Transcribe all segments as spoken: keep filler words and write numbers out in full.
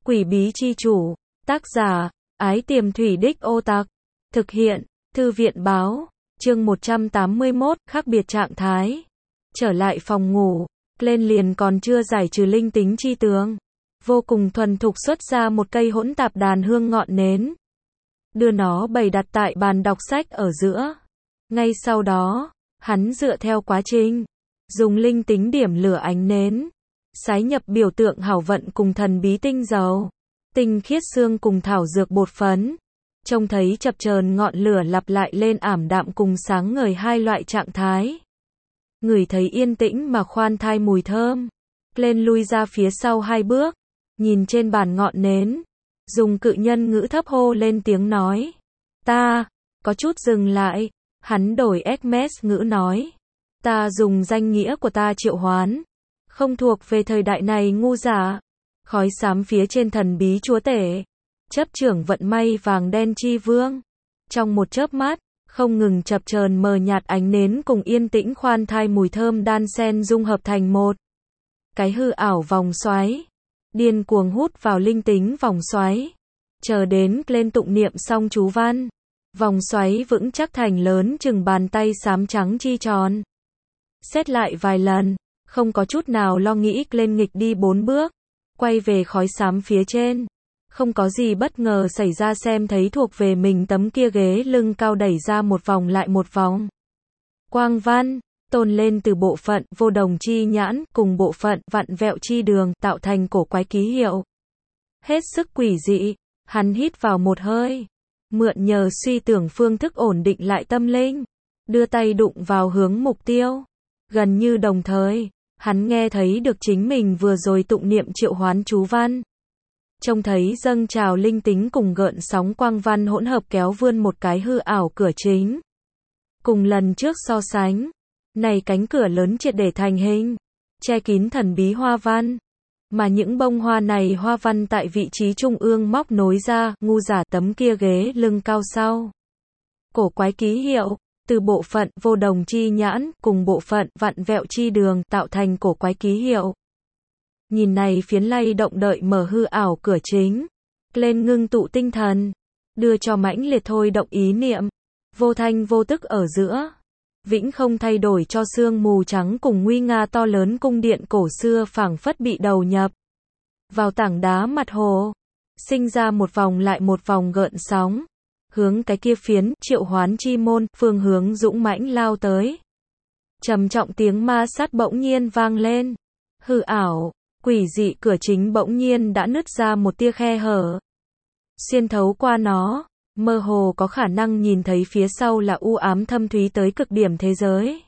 Quỷ bí chi chủ, tác giả, Ái Tiềm Thủy Đích Ô Tặc, thực hiện, Thư viện báo, chương một trăm tám mươi mốt, khác biệt trạng thái. Trở lại phòng ngủ, lên liền còn chưa giải trừ linh tính chi tướng. Vô cùng thuần thục xuất ra một cây hỗn tạp đàn hương ngọn nến. Đưa nó bày đặt tại bàn đọc sách ở giữa. Ngay sau đó, hắn dựa theo quá trình, dùng linh tính điểm lửa ánh nến. Sái nhập biểu tượng hảo vận cùng thần bí tinh dầu, tinh khiết xương cùng thảo dược bột phấn. Trông thấy chập chờn ngọn lửa lặp lại lên ảm đạm cùng sáng ngời hai loại trạng thái. Ngửi thấy yên tĩnh mà khoan thai mùi thơm. Lên lui ra phía sau hai bước, nhìn trên bàn ngọn nến, dùng cự nhân ngữ thấp hô lên tiếng nói. Ta, có chút dừng lại, hắn đổi Hermes ngữ nói. Ta dùng danh nghĩa của ta triệu hoán. Không thuộc về thời đại này ngu giả. Khói xám phía trên thần bí chúa tể. Chấp trưởng vận may vàng đen chi vương. Trong một chớp mắt, không ngừng chập chờn mờ nhạt ánh nến cùng yên tĩnh khoan thai mùi thơm đan xen dung hợp thành một. Cái hư ảo vòng xoáy. Điên cuồng hút vào linh tính vòng xoáy. Chờ đến lên tụng niệm xong chú văn. Vòng xoáy vững chắc thành lớn chừng bàn tay xám trắng chi tròn. Xét lại vài lần. Không có chút nào lo nghĩ lên nghịch đi bốn bước. Quay về khói xám phía trên. Không có gì bất ngờ xảy ra xem thấy thuộc về mình tấm kia ghế lưng cao đẩy ra một vòng lại một vòng. Quang văn, tôn lên từ bộ phận vô đồng chi nhãn cùng bộ phận vặn vẹo chi đường tạo thành cổ quái ký hiệu. Hết sức quỷ dị, hắn hít vào một hơi. Mượn nhờ suy tưởng phương thức ổn định lại tâm linh. Đưa tay đụng vào hướng mục tiêu. Gần như đồng thời, hắn nghe thấy được chính mình vừa rồi tụng niệm triệu hoán chú văn. Trông thấy dâng trào linh tính cùng gợn sóng quang văn hỗn hợp kéo vươn một cái hư ảo cửa chính. Cùng lần trước so sánh, này cánh cửa lớn triệt để thành hình, che kín thần bí hoa văn. Mà những bông hoa này hoa văn tại vị trí trung ương móc nối ra, ngu giả tấm kia ghế lưng cao sau. Cổ quái ký hiệu. Từ bộ phận vô đồng chi nhãn cùng bộ phận vặn vẹo chi đường tạo thành cổ quái ký hiệu. Nhìn này phiến lay động đợi mở hư ảo cửa chính. Lên ngưng tụ tinh thần. Đưa cho mãnh liệt thôi động ý niệm. Vô thanh vô tức ở giữa. Vĩnh không thay đổi cho sương mù trắng cùng nguy nga to lớn cung điện cổ xưa phảng phất bị đầu nhập. Vào tảng đá mặt hồ. Sinh ra một vòng lại một vòng gợn sóng. Hướng cái kia phiến, triệu hoán chi môn, phương hướng dũng mãnh lao tới. Trầm trọng tiếng ma sát bỗng nhiên vang lên. Hư ảo, quỷ dị cửa chính bỗng nhiên đã nứt ra một tia khe hở. Xuyên thấu qua nó, mơ hồ có khả năng nhìn thấy phía sau là u ám thâm thúy tới cực điểm thế giới.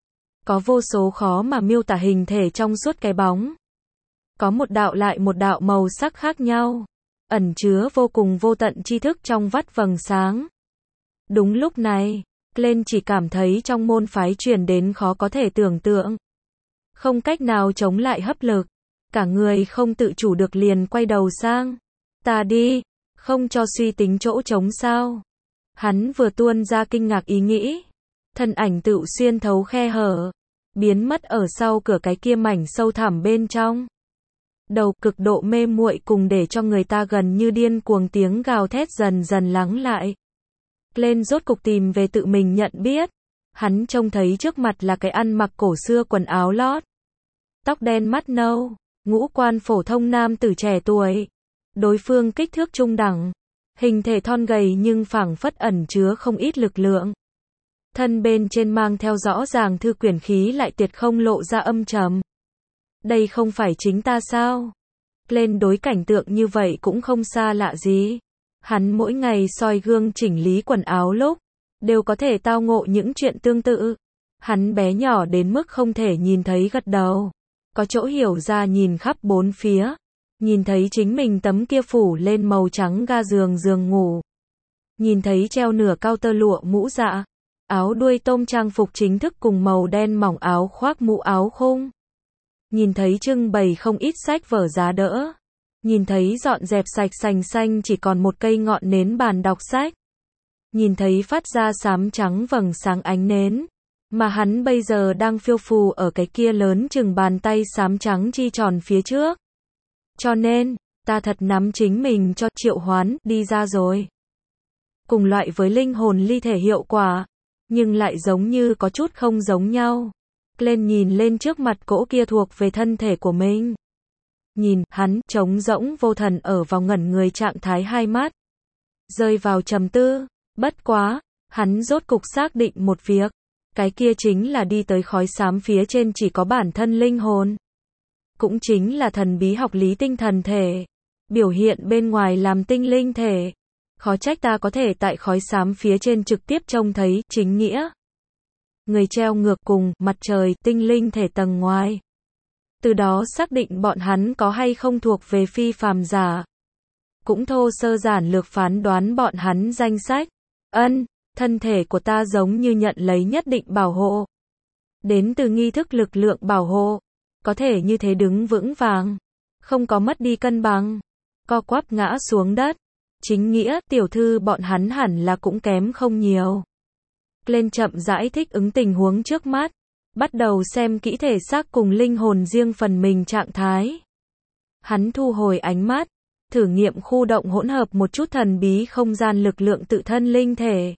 Có vô số khó mà miêu tả hình thể trong suốt cái bóng. Có một đạo lại một đạo màu sắc khác nhau. Ẩn chứa vô cùng vô tận tri thức trong vắt vầng sáng. Đúng lúc này, lên chỉ cảm thấy trong môn phái truyền đến khó có thể tưởng tượng. Không cách nào chống lại hấp lực. Cả người không tự chủ được liền quay đầu sang. Ta đi, không cho suy tính chỗ trống sao. Hắn vừa tuôn ra kinh ngạc ý nghĩ. Thân ảnh tự xuyên thấu khe hở. Biến mất ở sau cửa cái kia mảnh sâu thẳm bên trong. Đầu cực độ mê muội cùng để cho người ta gần như điên cuồng tiếng gào thét dần dần lắng lại. Lên rốt cục tìm về tự mình nhận biết. Hắn trông thấy trước mặt là cái ăn mặc cổ xưa quần áo lót. Tóc đen mắt nâu, ngũ quan phổ thông nam tử trẻ tuổi. Đối phương kích thước trung đẳng. Hình thể thon gầy nhưng phảng phất ẩn chứa không ít lực lượng. Thân bên trên mang theo rõ ràng thư quyển khí lại tuyệt không lộ ra âm trầm. Đây không phải chính ta sao? Lên đối cảnh tượng như vậy cũng không xa lạ gì. Hắn mỗi ngày soi gương chỉnh lý quần áo lúc, đều có thể tao ngộ những chuyện tương tự. Hắn bé nhỏ đến mức không thể nhìn thấy gật đầu. Có chỗ hiểu ra nhìn khắp bốn phía. Nhìn thấy chính mình tấm kia phủ lên màu trắng ga giường giường ngủ. Nhìn thấy treo nửa cao tơ lụa mũ dạ. Áo đuôi tôm trang phục chính thức cùng màu đen mỏng áo khoác mũ áo khung. Nhìn thấy trưng bày không ít sách vở giá đỡ. Nhìn thấy dọn dẹp sạch sành xanh chỉ còn một cây ngọn nến bàn đọc sách. Nhìn thấy phát ra xám trắng vầng sáng ánh nến. Mà hắn bây giờ đang phiêu phù ở cái kia lớn chừng bàn tay xám trắng chi tròn phía trước. Cho nên, Ta thật nắm chính mình cho triệu hoán đi ra rồi. Cùng loại với linh hồn ly thể hiệu quả, nhưng lại giống như có chút không giống nhau. Glenn nhìn lên trước mặt cỗ kia thuộc về thân thể của mình. Nhìn, hắn, trống rỗng vô thần ở vào ngẩn người trạng thái hai mắt. Rơi vào trầm tư, bất quá, hắn rốt cục xác định một việc. Cái kia chính là đi tới khói xám phía trên chỉ có bản thân linh hồn. Cũng chính là thần bí học lý tinh thần thể. Biểu hiện bên ngoài làm tinh linh thể. Khó trách ta có thể tại khói xám phía trên trực tiếp trông thấy, chính nghĩa. Người treo ngược cùng, mặt trời, tinh linh thể tầng ngoài. Từ đó xác định bọn hắn có hay không thuộc về phi phàm giả. Cũng thô sơ giản lược phán đoán bọn hắn danh sách. Ân, thân thể của ta giống như nhận lấy nhất định bảo hộ. Đến từ nghi thức lực lượng bảo hộ. Có thể như thế đứng vững vàng. Không có mất đi cân bằng. Co quắp ngã xuống đất. Chính nghĩa, tiểu thư bọn hắn hẳn là cũng kém không nhiều. Lên chậm rãi thích ứng tình huống trước mắt. Bắt đầu xem kỹ thể xác cùng linh hồn riêng phần mình trạng thái. Hắn thu hồi ánh mắt. Thử nghiệm khu động hỗn hợp một chút thần bí không gian lực lượng tự thân linh thể.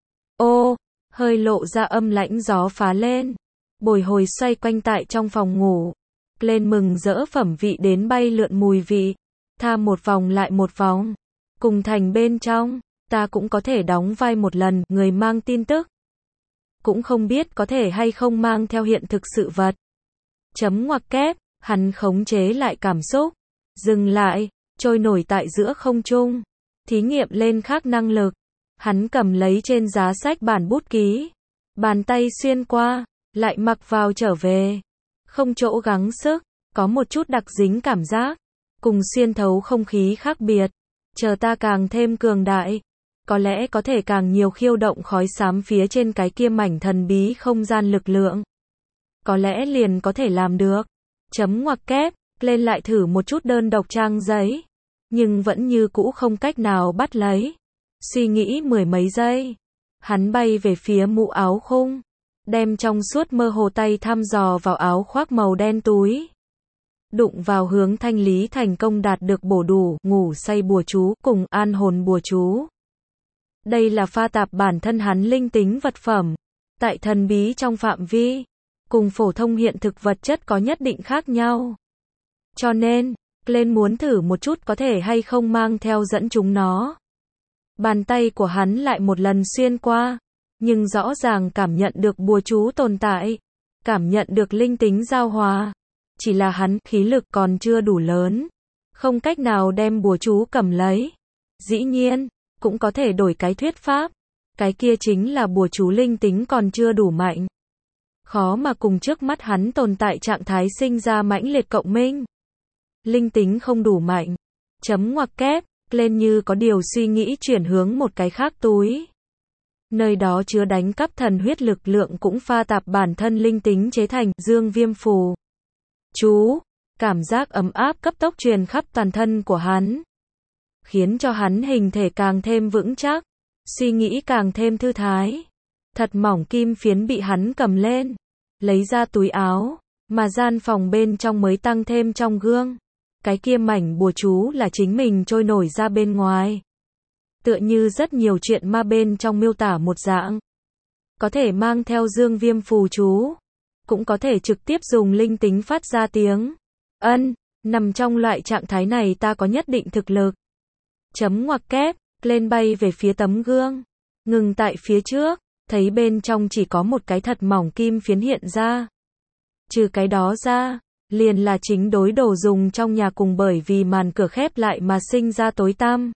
Ô, hơi lộ ra âm lãnh gió phá lên. Bồi hồi xoay quanh tại trong phòng ngủ. Lên mừng rỡ phẩm vị đến bay lượn mùi vị. Tha một vòng lại một vòng. Cùng thành bên trong, ta cũng có thể đóng vai một lần, người mang tin tức. Cũng không biết có thể hay không mang theo hiện thực sự vật. Chấm ngoặc kép, hắn khống chế lại cảm xúc. Dừng lại, trôi nổi tại giữa không trung. Thí nghiệm lên khác năng lực. Hắn cầm lấy trên giá sách bản bút ký. Bàn tay xuyên qua, lại mặc vào trở về. Không chỗ gắng sức, có một chút đặc dính cảm giác. Cùng xuyên thấu không khí khác biệt. Chờ ta càng thêm cường đại. Có lẽ có thể càng nhiều khiêu động khói xám phía trên cái kia mảnh thần bí không gian lực lượng. Có lẽ liền có thể làm được. Chấm ngoặc kép, lên lại thử một chút đơn độc trang giấy. Nhưng vẫn như cũ không cách nào bắt lấy. Suy nghĩ mười mấy giây. Hắn bay về phía mũ áo khung. Đem trong suốt mơ hồ tay thăm dò vào áo khoác màu đen túi. Đụng vào hướng thanh lý thành công đạt được bổ đủ, ngủ say bùa chú, cùng an hồn bùa chú. Đây là pha tạp bản thân hắn linh tính vật phẩm. Tại thần bí trong phạm vi. Cùng phổ thông hiện thực vật chất có nhất định khác nhau. Cho nên, lên muốn thử một chút có thể hay không mang theo dẫn chúng nó. Bàn tay của hắn lại một lần xuyên qua. Nhưng rõ ràng cảm nhận được bùa chú tồn tại. Cảm nhận được linh tính giao hòa. Chỉ là hắn, khí lực còn chưa đủ lớn. Không cách nào đem bùa chú cầm lấy. Dĩ nhiên, cũng có thể đổi cái thuyết pháp. Cái kia chính là bùa chú linh tính còn chưa đủ mạnh. Khó mà cùng trước mắt hắn tồn tại trạng thái sinh ra mãnh liệt cộng minh. Linh tính không đủ mạnh. Chấm ngoặc kép, lên như có điều suy nghĩ chuyển hướng một cái khác túi. Nơi đó chứa đánh cắp thần huyết lực lượng cũng pha tạp bản thân linh tính chế thành dương viêm phù. Chú, cảm giác ấm áp cấp tốc truyền khắp toàn thân của hắn. Khiến cho hắn hình thể càng thêm vững chắc. Suy nghĩ càng thêm thư thái. Thật mỏng kim phiến bị hắn cầm lên. Lấy ra túi áo. Mà gian phòng bên trong mới tăng thêm trong gương. Cái kia mảnh bùa chú là chính mình trôi nổi ra bên ngoài. Tựa như rất nhiều chuyện ma bên trong miêu tả một dạng. Có thể mang theo dương viêm phù chú. Cũng có thể trực tiếp dùng linh tính phát ra tiếng. Ân, nằm trong loại trạng thái này ta có nhất định thực lực. Chấm ngoặc kép, lên bay về phía tấm gương. Ngừng tại phía trước, thấy bên trong chỉ có một cái thật mỏng kim phiến hiện ra. Trừ cái đó ra, liền là chính đối đồ dùng trong nhà cùng bởi vì màn cửa khép lại mà sinh ra tối tăm.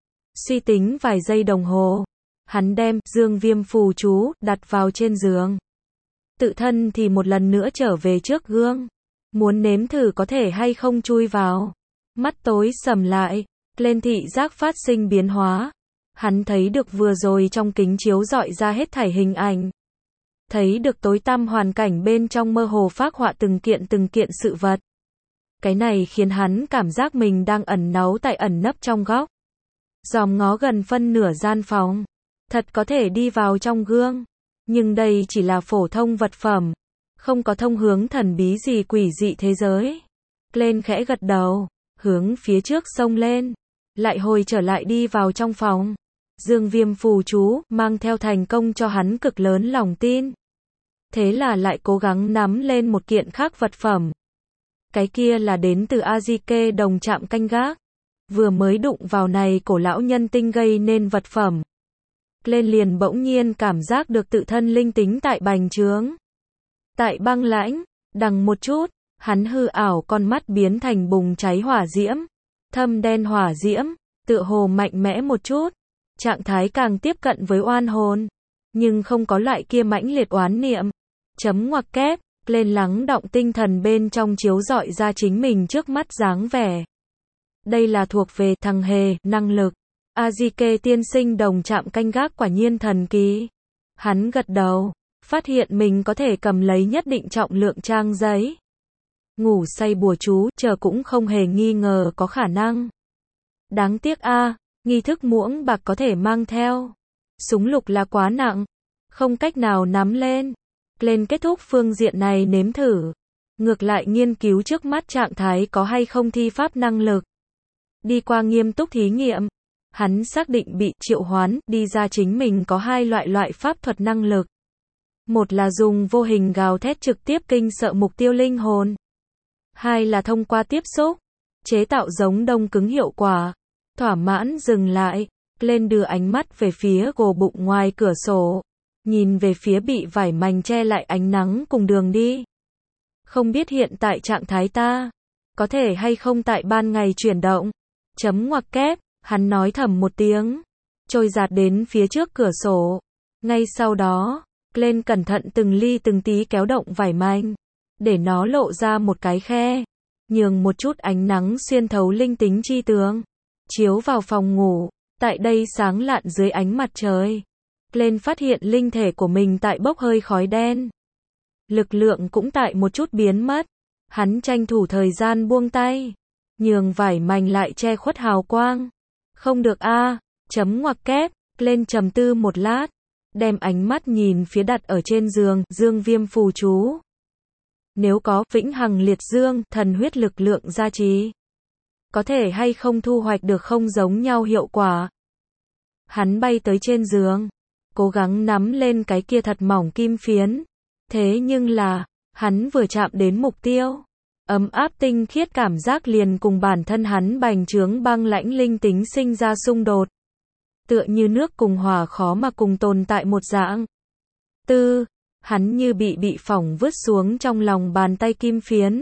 Suy tính vài giây đồng hồ. Hắn đem dương viêm phù chú đặt vào trên giường. Tự thân thì một lần nữa trở về trước gương. Muốn nếm thử có thể hay không chui vào. Mắt tối sầm lại. Lên thị giác phát sinh biến hóa. Hắn thấy được vừa rồi trong kính chiếu dọi ra hết thảy hình ảnh. Thấy được tối tăm hoàn cảnh bên trong mơ hồ phác họa từng kiện từng kiện sự vật. Cái này khiến hắn cảm giác mình đang ẩn náu tại ẩn nấp trong góc. Dòm ngó gần phân nửa gian phòng. Thật có thể đi vào trong gương. Nhưng đây chỉ là phổ thông vật phẩm. Không có thông hướng thần bí gì quỷ dị thế giới. Lên khẽ gật đầu. hướng phía trước xông lên, lại hồi trở lại đi vào trong phòng. Dương Viêm phù chú, mang theo thành công cho hắn cực lớn lòng tin. Thế là lại cố gắng nắm lên một kiện khác vật phẩm. Cái kia là đến từ Azike đồng trạm canh gác. Vừa mới đụng vào này cổ lão nhân tinh gây nên vật phẩm. Lên liền bỗng nhiên cảm giác được tự thân linh tính tại bành trướng. Tại băng lãnh, đằng một chút, hắn hư ảo con mắt biến thành bùng cháy hỏa diễm. Thâm đen hỏa diễm, tựa hồ mạnh mẽ một chút. Trạng thái càng tiếp cận với oan hồn. Nhưng không có loại kia mãnh liệt oán niệm. Chấm ngoặc kép, lên lắng động tinh thần bên trong chiếu rọi ra chính mình trước mắt dáng vẻ. Đây là thuộc về thằng hề, năng lực. Azike tiên sinh đồng trạm canh gác quả nhiên thần kỳ. Hắn gật đầu, phát hiện mình có thể cầm lấy nhất định trọng lượng trang giấy. Ngủ say bùa chú, chờ cũng không hề nghi ngờ có khả năng. Đáng tiếc a, nghi thức muỗng bạc có thể mang theo. Súng lục là quá nặng, không cách nào nắm lên. Lên kết thúc phương diện này nếm thử. Ngược lại nghiên cứu trước mắt trạng thái có hay không thi pháp năng lực. Đi qua nghiêm túc thí nghiệm, hắn xác định bị triệu hoán, đi ra chính mình có hai loại loại pháp thuật năng lực. Một là dùng vô hình gào thét trực tiếp kinh sợ mục tiêu linh hồn. Hai là thông qua tiếp xúc, chế tạo giống đông cứng hiệu quả. Thỏa mãn dừng lại, lên đưa ánh mắt về phía gồ bụng ngoài cửa sổ. Nhìn về phía bị vải mảnh che lại ánh nắng cùng đường đi. Không biết hiện tại trạng thái ta, có thể hay không tại ban ngày chuyển động. Chấm ngoặc kép, hắn nói thầm một tiếng. Trôi giạt đến phía trước cửa sổ. Ngay sau đó, lên cẩn thận từng ly từng tí kéo động vải mảnh. Để nó lộ ra một cái khe. Nhường một chút ánh nắng xuyên thấu linh tính chi tường. Chiếu vào phòng ngủ. Tại đây sáng lạn dưới ánh mặt trời. Lên phát hiện linh thể của mình tại bốc hơi khói đen. Lực lượng cũng tại một chút biến mất. Hắn tranh thủ thời gian buông tay. Nhường vải mảnh lại che khuất hào quang. Không được a, chấm ngoặc kép, lên trầm tư một lát. Đem ánh mắt nhìn phía đặt ở trên giường, Dương Viêm phù chú. Nếu có vĩnh hằng liệt dương, thần huyết lực lượng gia trì. Có thể hay không thu hoạch được không giống nhau hiệu quả. Hắn bay tới trên giường. Cố gắng nắm lên cái kia thật mỏng kim phiến. Thế nhưng là, hắn vừa chạm đến mục tiêu. Ấm áp tinh khiết cảm giác liền cùng bản thân hắn bành trướng băng lãnh linh tính sinh ra xung đột. Tựa như nước cùng hỏa khó mà cùng tồn tại một dạng. Tư, hắn như bị bị phỏng vứt xuống trong lòng bàn tay kim phiến.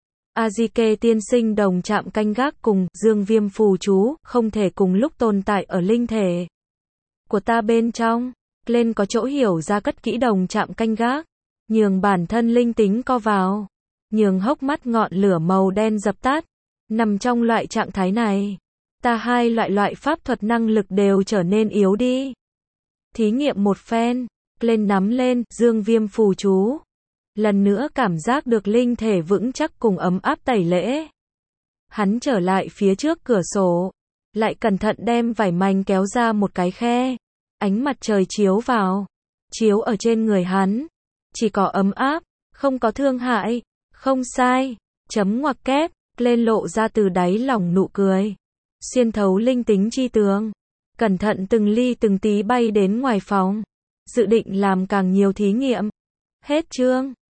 Azike tiên sinh đồng chạm canh gác cùng Dương Viêm phù chú, không thể cùng lúc tồn tại ở linh thể của ta bên trong. Lên có chỗ hiểu ra cất kỹ đồng chạm canh gác. Nhường bản thân linh tính co vào. Nhường hốc mắt ngọn lửa màu đen dập tắt. Nằm trong loại trạng thái này, ta hai loại loại pháp thuật năng lực đều trở nên yếu đi. Thí nghiệm một phen, lên nắm lên, Dương Viêm phù chú. Lần nữa cảm giác được linh thể vững chắc cùng ấm áp tẩy lễ. Hắn trở lại phía trước cửa sổ. Lại cẩn thận đem vải mảnh kéo ra một cái khe. Ánh mặt trời chiếu vào. Chiếu ở trên người hắn. Chỉ có ấm áp, không có thương hại. Không sai. Chấm ngoặc kép, lên lộ ra từ đáy lòng nụ cười. Xuyên thấu linh tính chi tường. Cẩn thận từng ly từng tí bay đến ngoài phòng. Dự định làm càng nhiều thí nghiệm. Hết chương.